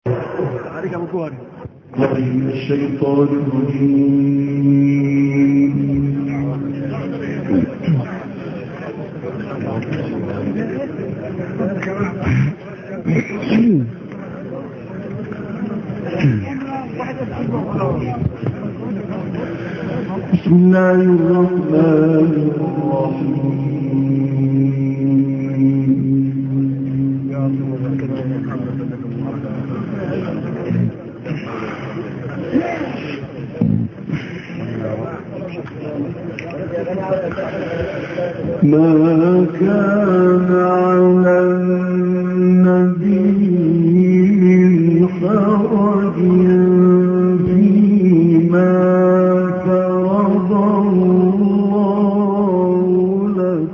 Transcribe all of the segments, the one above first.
عليك أبو كواري من الشيطان الرجيم. بسم الله الرحمن ما كان على النبي من حرج فيما فرض الله له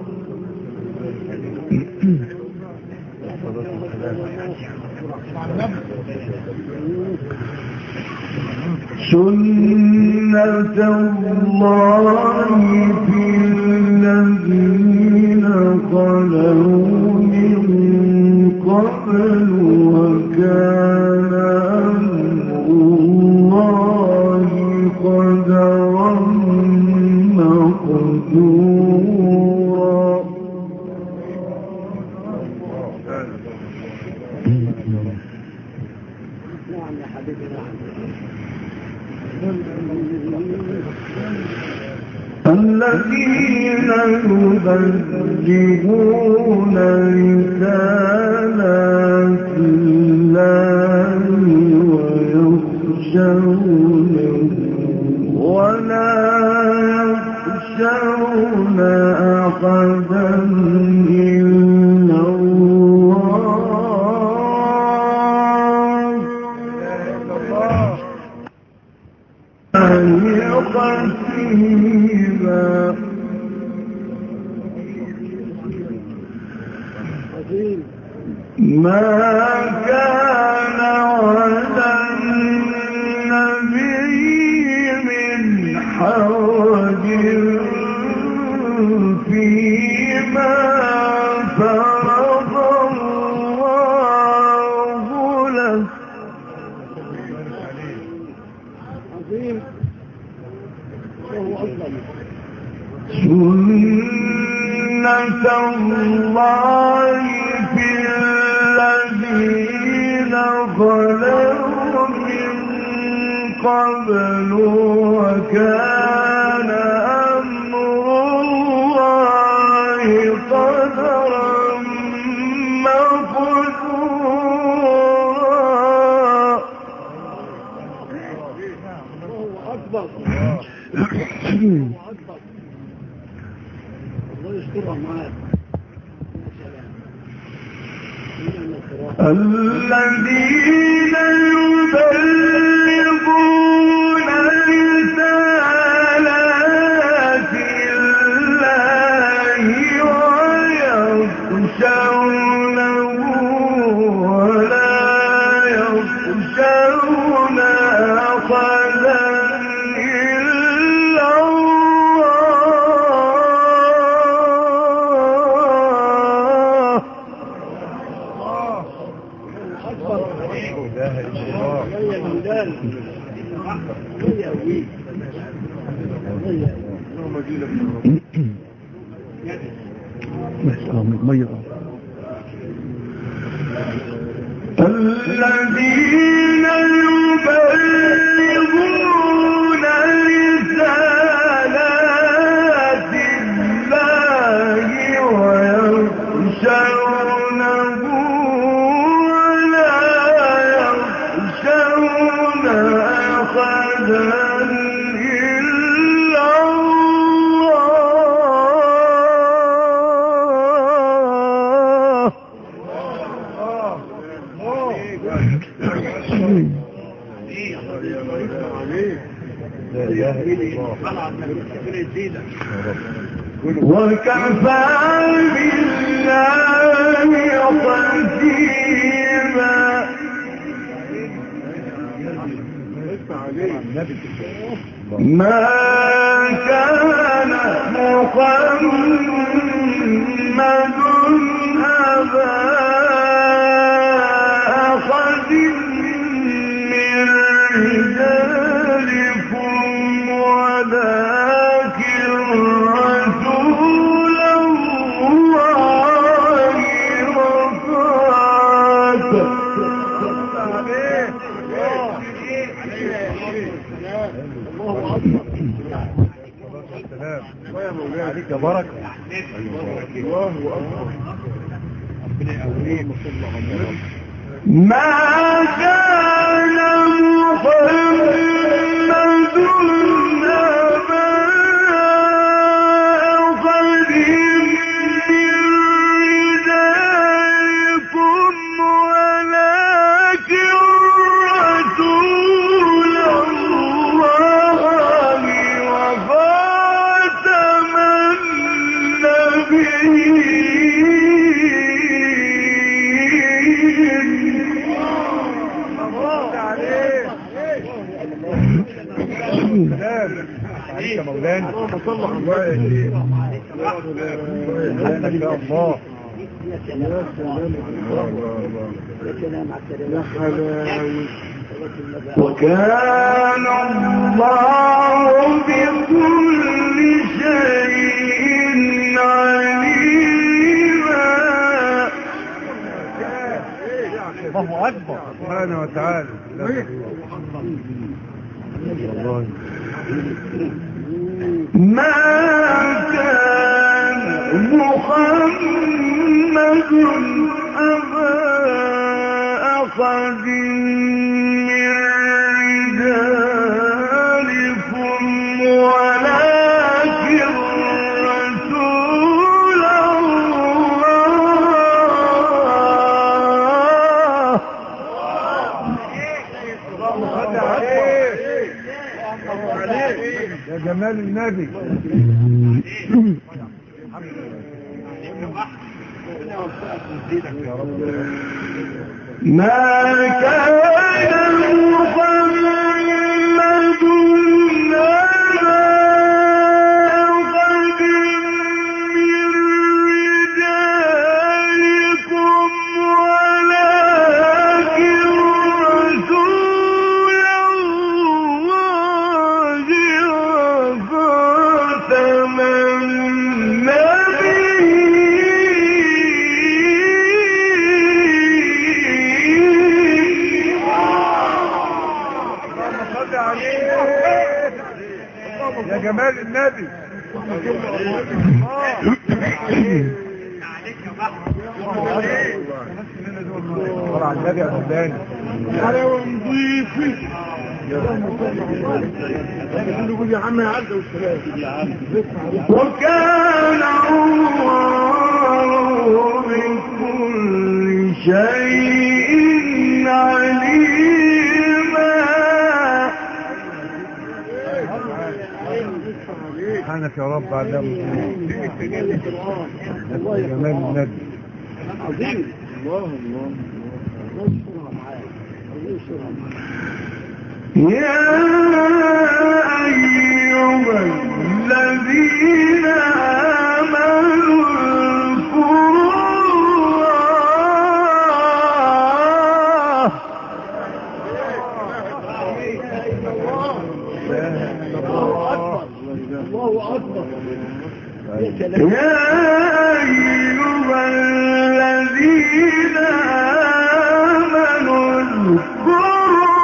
سنة الله في الذين خلوا من قبل وكان أمر الله قدرا مقدورا. الذين يبلغون رسالات الله ويخشونه ولا يخشون أحدا إلا الله قتيلا. ما كان على النبي من حرج فيما فرض الله له سنة الله في الذين خلوا من قبل وكان أمر الله قدرا مقدورا. الذين يبلغون رسالات الله ويخشونه ولا يخشون أحدا إلا الذين يبلغون رسالات الله ويخشونه ولا يخشون أحدا إلا وكفى بالله حسيبا. ما كان محمد أبا أحد عليك يا بركة. الله أكبر. ربنا يقويك. ما كان محمد أبا أحد من رجالكم ولكن رسول الله وخاتم النبيين. عليك يا مولانا. اللهم صل على النبي. حسنا ان شاء الله. يا سلام يا حلاوة. وكان الله بكل شيء عليما. الله أكبر سبحانه وتعالى. ما كان محمد أبا أحد من رجالكم ولكن رسول الله. يا جمال النبي. ما كان محمد أبا أحد من رجالكم ولكن رسول الله وخاتم يا جمال النبي. صلى على النبي يا مولانا. على ونضيفي يا عم يا عبد والسلام. وكان الله بكل شيء عليما. سبحانك يا رب على جمال النبي. عظيم. الله يا أيها الذين آمنوا الله أكبر. يا أيها الذين آمنوا اذكروا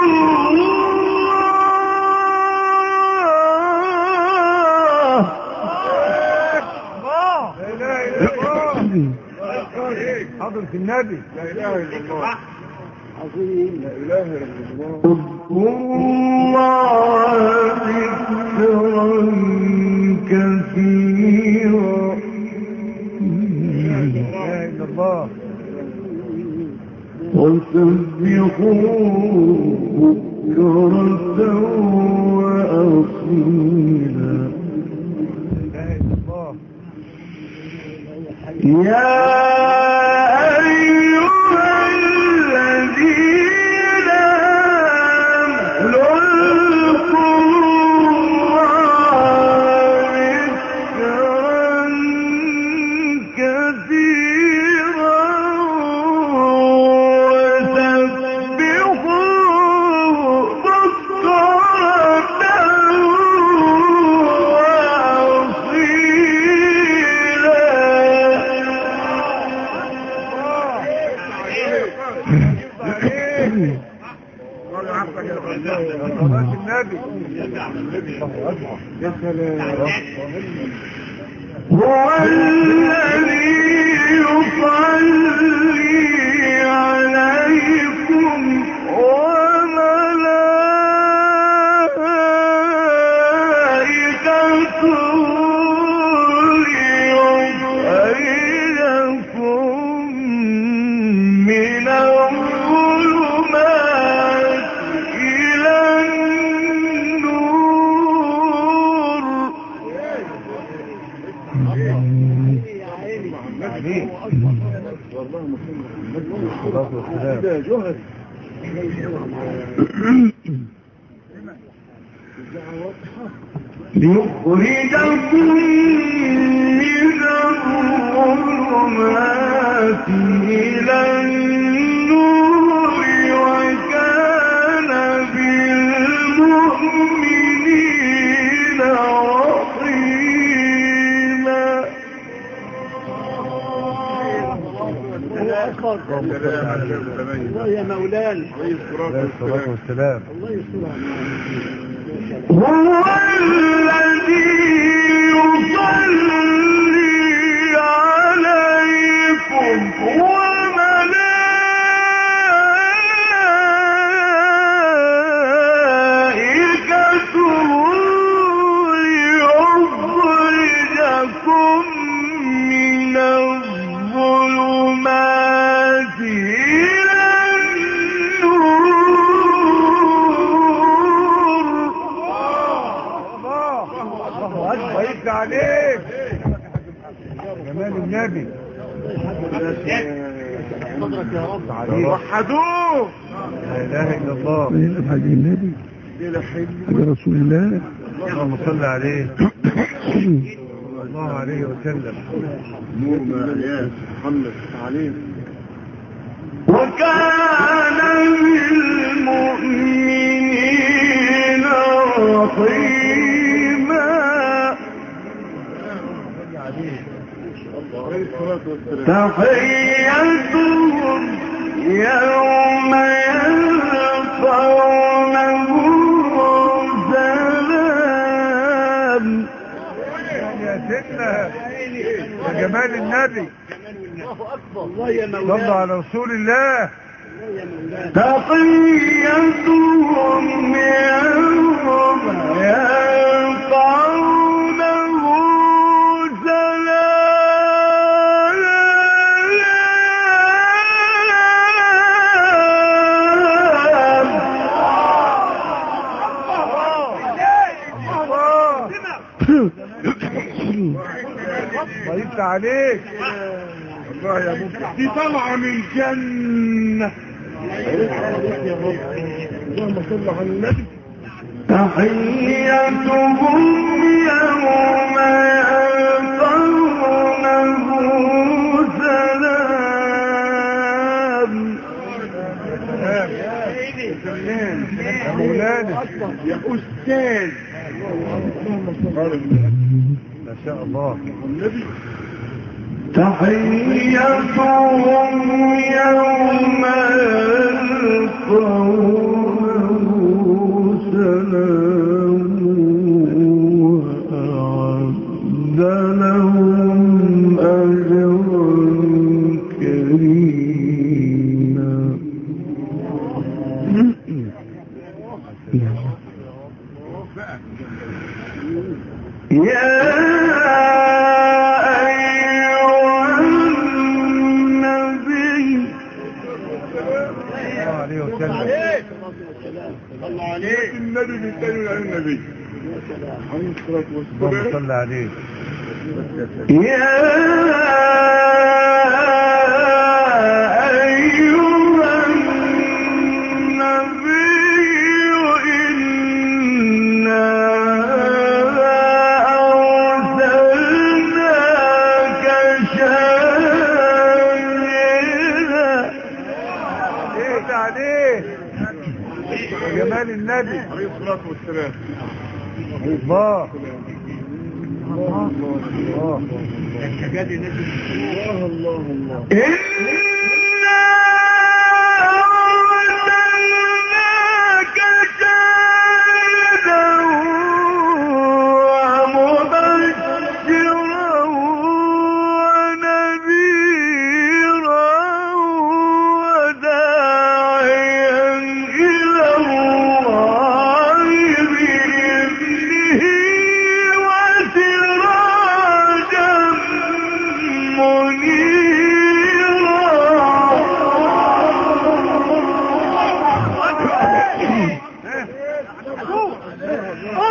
الله. لا إله إلا الله. حضرة النبي. لا إله إلا الله. عظيم. لا إله إلا الله. اذكروا الله ذكرا كثيرا. لا إله إلا الله. وسبحوه بكرة وأصيلا. يا أيها الذين آمنوا اذكروا الله ذكرا كثيرا وسبحوه بكرة هو الذي يصلي عليكم وملائكته ليخرجكم من الظلمات إلى النور. ليخرجكم من الظلمات إلى النور وكان بالمؤمنين رحيما. الله يا مولانا عليه الصلاة والسلام. الله يستر هو الذي يصلي عليكم وملائكته ليخرجكم من الظلمات إلى ويبقى عليك جمال النبي. صدرك يا رب وحدوه. لا اله الا الله. حاج النبي حاج رسول الله. اللهم صل عليه الله عليه وسلم. نور يا محمد عليه. وكان بالمؤمنين رحيما. تحيتهم يوم يلقونه سلام. يا سيدنا يا جمال النبي. الله يا مولانا. صلوا على رسول الله. تحيتهم يوم يلقونه ويبقى عليك. الله يا مبارك. دي طلعة من جنة. اللهم صل على النبي. تحيتهم يوم يلقونه سلام. يا مولانا يا أستاذ. ما شاء الله. تحيتهم يوم يلقونه سلام وأعد لهم أجرا كريما. يا أيها النبي عليه وسلم. الله عليه. النبي بيتكلم عن النبي عليه الصلاة والسلام. اللهم صل عليه. يا أيها النبي إنا أرسلناك شاهدا. ايه عليه جمال النبي عليه الصلاة والسلام. الله الله الله الله الله. إنا أرسلناك شاهدا ومبشرا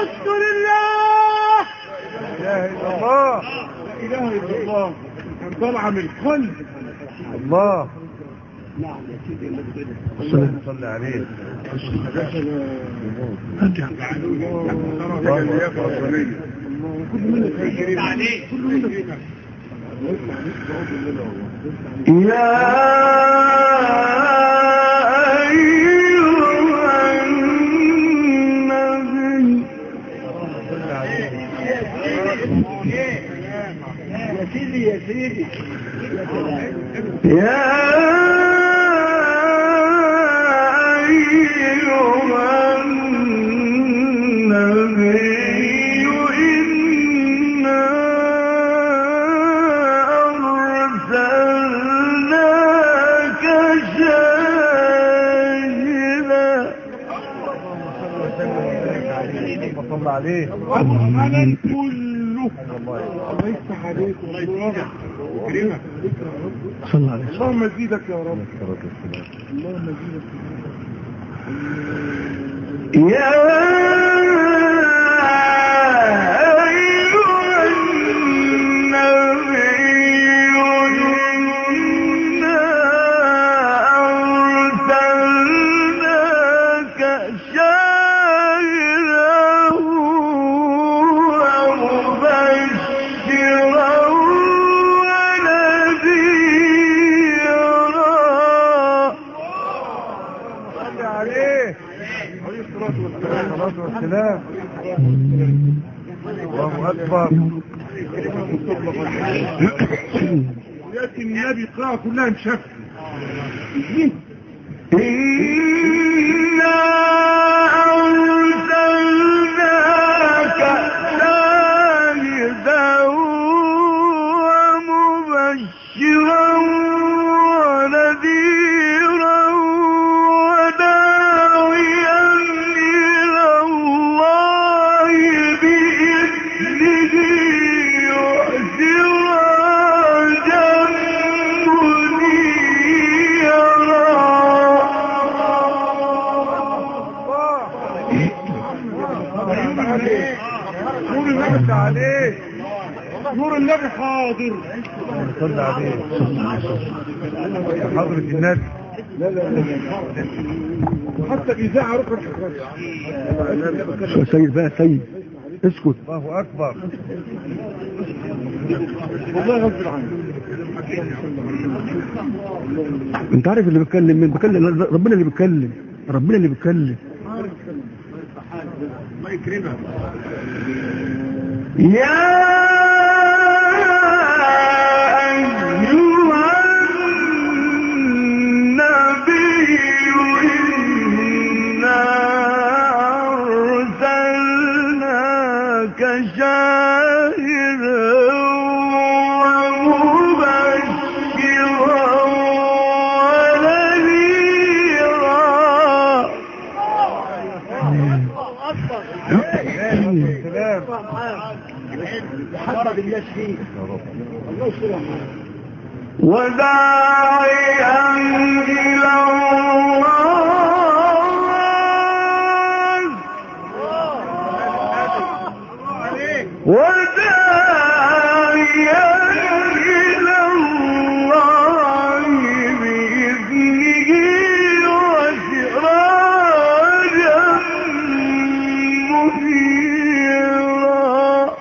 اشكر الله. لا اله الا الله. لا اله الا الله. كان طالعه من القلب. الله. نعم يا سيدي اللهم صل عليه. يا سيدي يا أيها النبي إنا أرسلناك شاهدا. صلى عليه العمل كله. الله يفتح عليك ويكرمك. صلى عليه. اللهم زيدك يا رب. اللهم زيدك يا أيها النبي إنا أرسلناك شاهدا ومبشرا والسلام. الله أكبر. يأتي النبي قراءة كلها مشفت. إنا أرسلناك شاهدا ومبشرا ونذيرا وداعيا إلى الله بإذنه وسراجا منيرا. نور النبي حاضر. صلى عليه حضرة النبي. لا وحتى الإذاعة ركب سيد بقى سيد اسكت. الله أكبر. والله غصب عنك. انت عارف اللي بيتكلم مين؟ بيتكلم ربنا اللي بيتكلم. ربنا اللي بيتكلم. الله يكرمك. يا وداعيا إلى الله وداعيا إلى الله بإذنه وسراجا منيرا.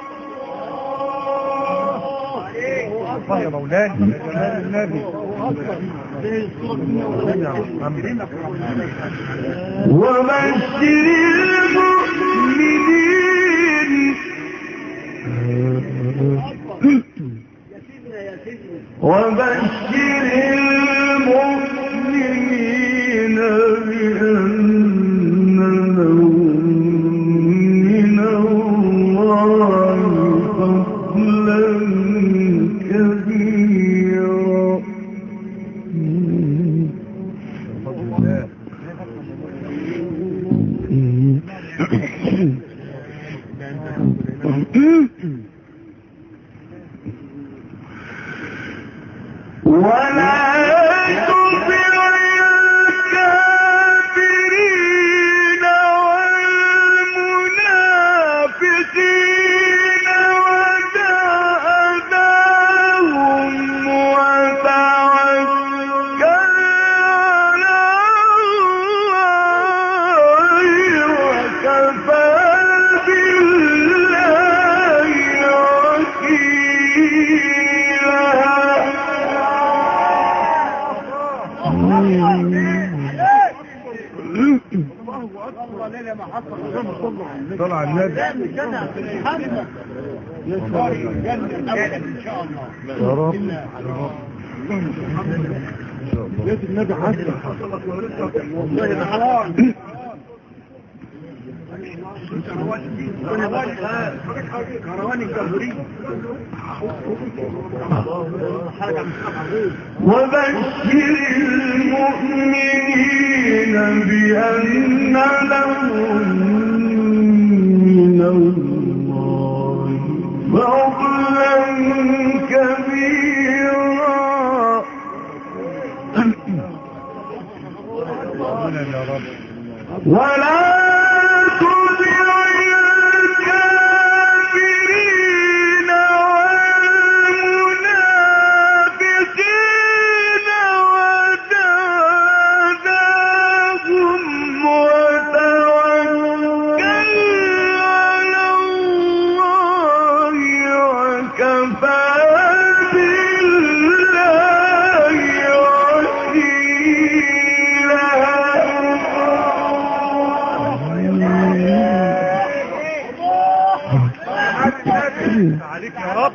يا مولانا يا النبي. وبشر المؤمنين. وبشر المؤمنين بأن لهم من الله فضلا كبيرا. ولا تطع الكافرين والمنافقين الله ليلة ما حصل طلع النبي ان شاء الله يا رب بيت النبي حصل كروان الجمهوري وبشر المؤمنين بأن لهم من الله فضلا كبيرا ولا تطع الكافرين والمنافقين ودعهم وتوكل على الله وكفى بالله عليك يا رب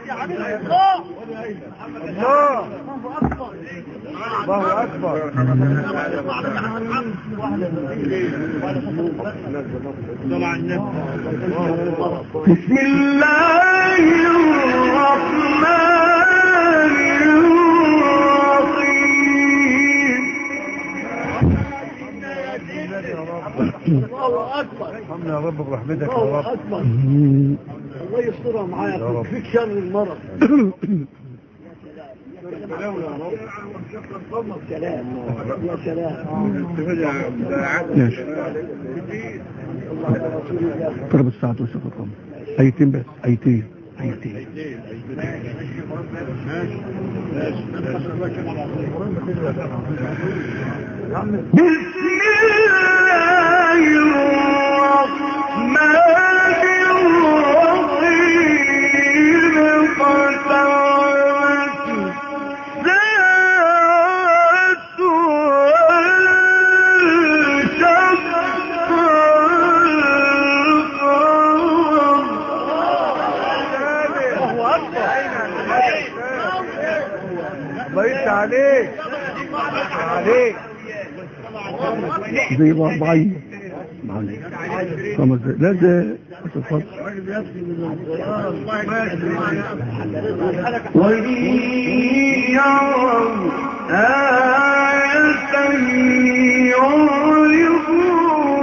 الله الله أكبر بسم الله الرحمن الرحيم الله أكبر الحمد يا رب برحمتك يا رب الله يسترها معايا فيك شر المرض سلام يا سلام طلب الساعة والسفر ايتين بس ايتين بسم الله الرحمن الرحيم قتلت ذات والشق الله يفتح عليك زي ضعيف خمس لا ده تفضل وإن يروا آية يعرضوا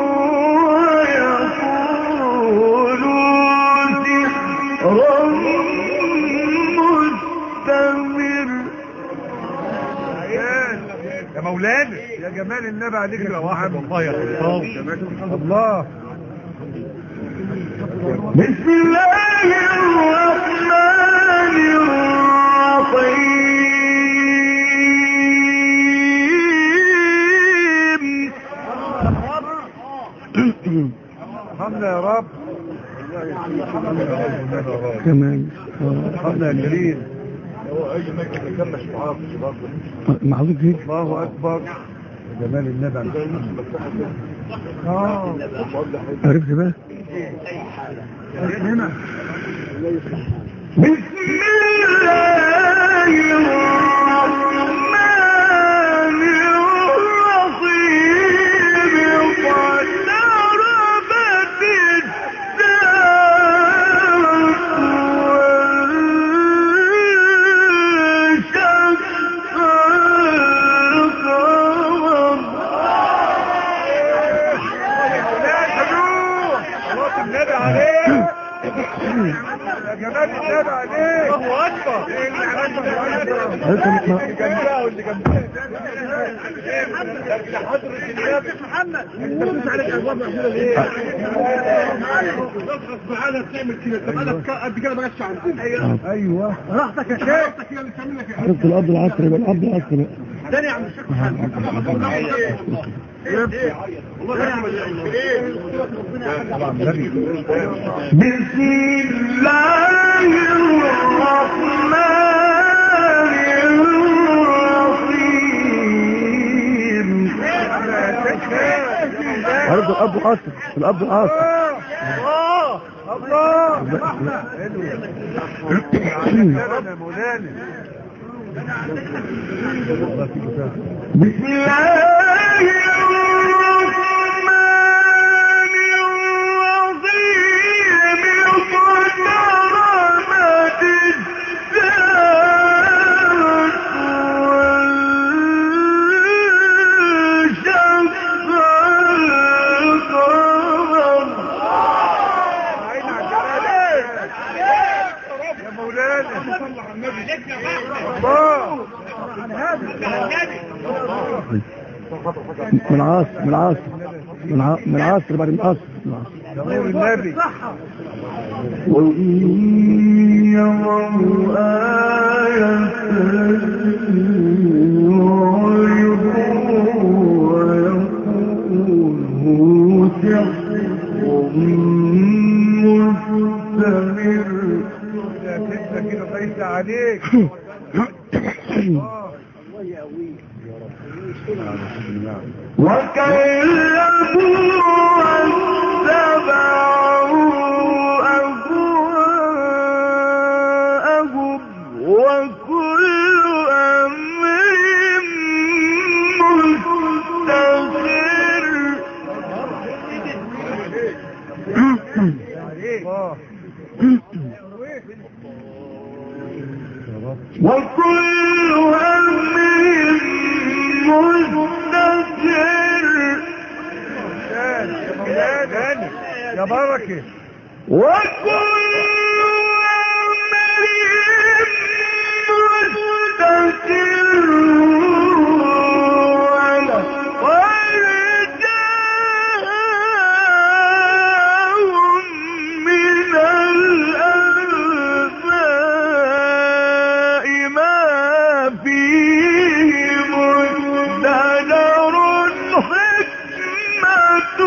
ويقولوا سحر مستمر يا مولانا يا جمال النبي عليك يا واحد والله يا الله بسم الله الرحمن الرحيم الحمد يا رب كمان الحمد يا كريم معروف هيك الله اكبر جمال النبي عرفت بقى هنا بسم الله الرحمن الرحيم واقتربت النبي عليه يا جمال النبي عليه الله اكبر اللي جنبها واللي جنبها حضرة النبي محمد بس عليك ابواب مقفوله ليه تخلص معانا تعمل كده طب انا قد كده ما جاتش عندنا ايوه راحتك يا شيخ راحتك هي اللي تعمل لك عرفت القبض العصري بقى القبض العصري بقى تاني يا عم الشيخ محمد بسم الله الرحمن الرحيم عرفت الاب اصل الاب اصل الله مولانا بسم الله الرحمن الرحيم اقتربت الساعة وانشق القمر يا مولانا صل على النبي الله من العصر بعد العصر نور النبي وإن يروا آية ويقولوا سحر مستمر كده كده ليس عليك وكذبوا واتبعوا أهواءهم وكل أمر مستقر وكل أمر مستقر يا بركة وكل أمر مستقر ولقد جاءهم من الأنباء ما فيه مزدجر حكمة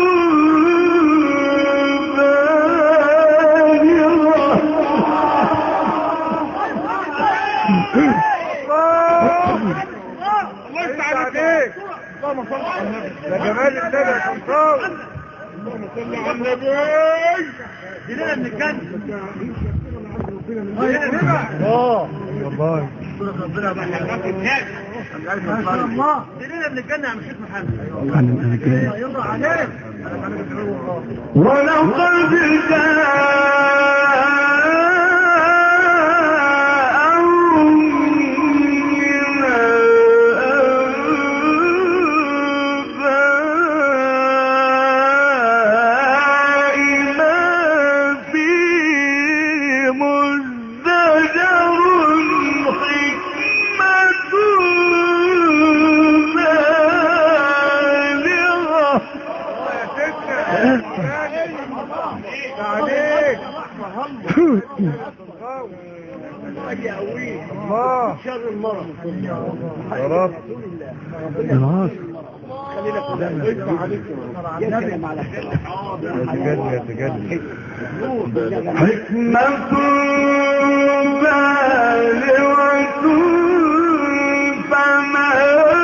اللهم صل على النبي يا جمال النبي يا كنصاوي اللهم صل على النبي دينا من الجنة والله ربنا بحبك الناس الله دينا من الجنة يا مشيخ محمد يرضى عليك ولقد الله شر المرض يا رب يتجلي حكمة بالغة فما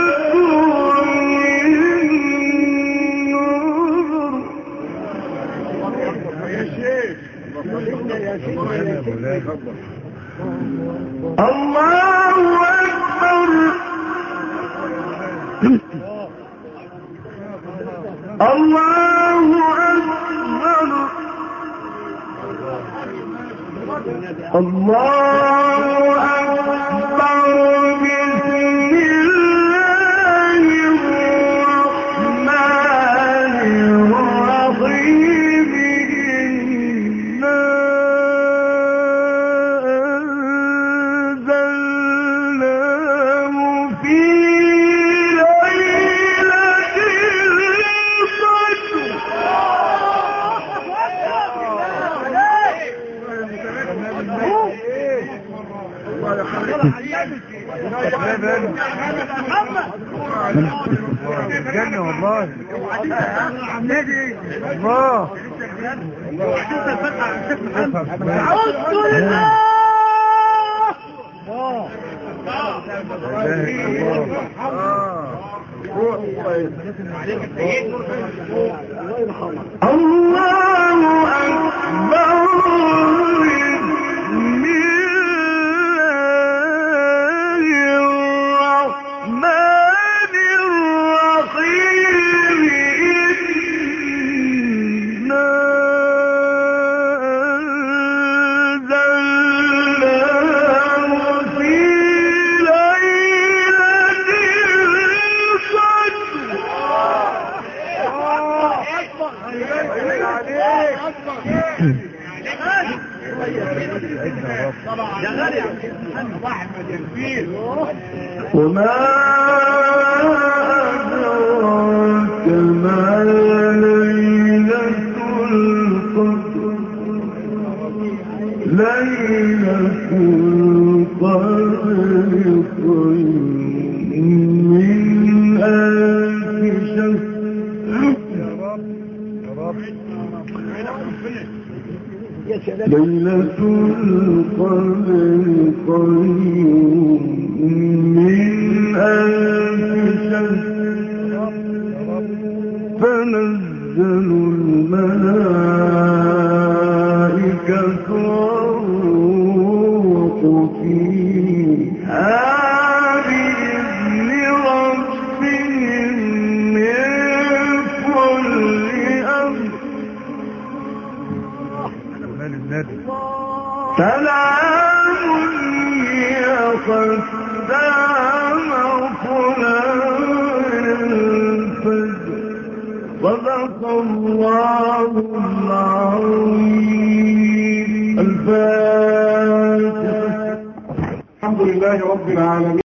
الله أكبر الله أكبر الله أكبر بسم الله الرحمن الرحيم إنا أنزلناه في ليلة القدر الجنة والله الله الله أكبر بسم الله الرحمن الرحيم إنا أنزلناه في ليلة وما أدراك ما ليلة القدر ليلة القدر خير من ألف شهر ليلة القدر خير من ألف شهر تنزل الملائكة والروح فيها بإذن ربهم من كل أمر سلام هي حتى مطلع الفجر صدق الله العظيم. الفاتحة. الحمد لله رب العالمين.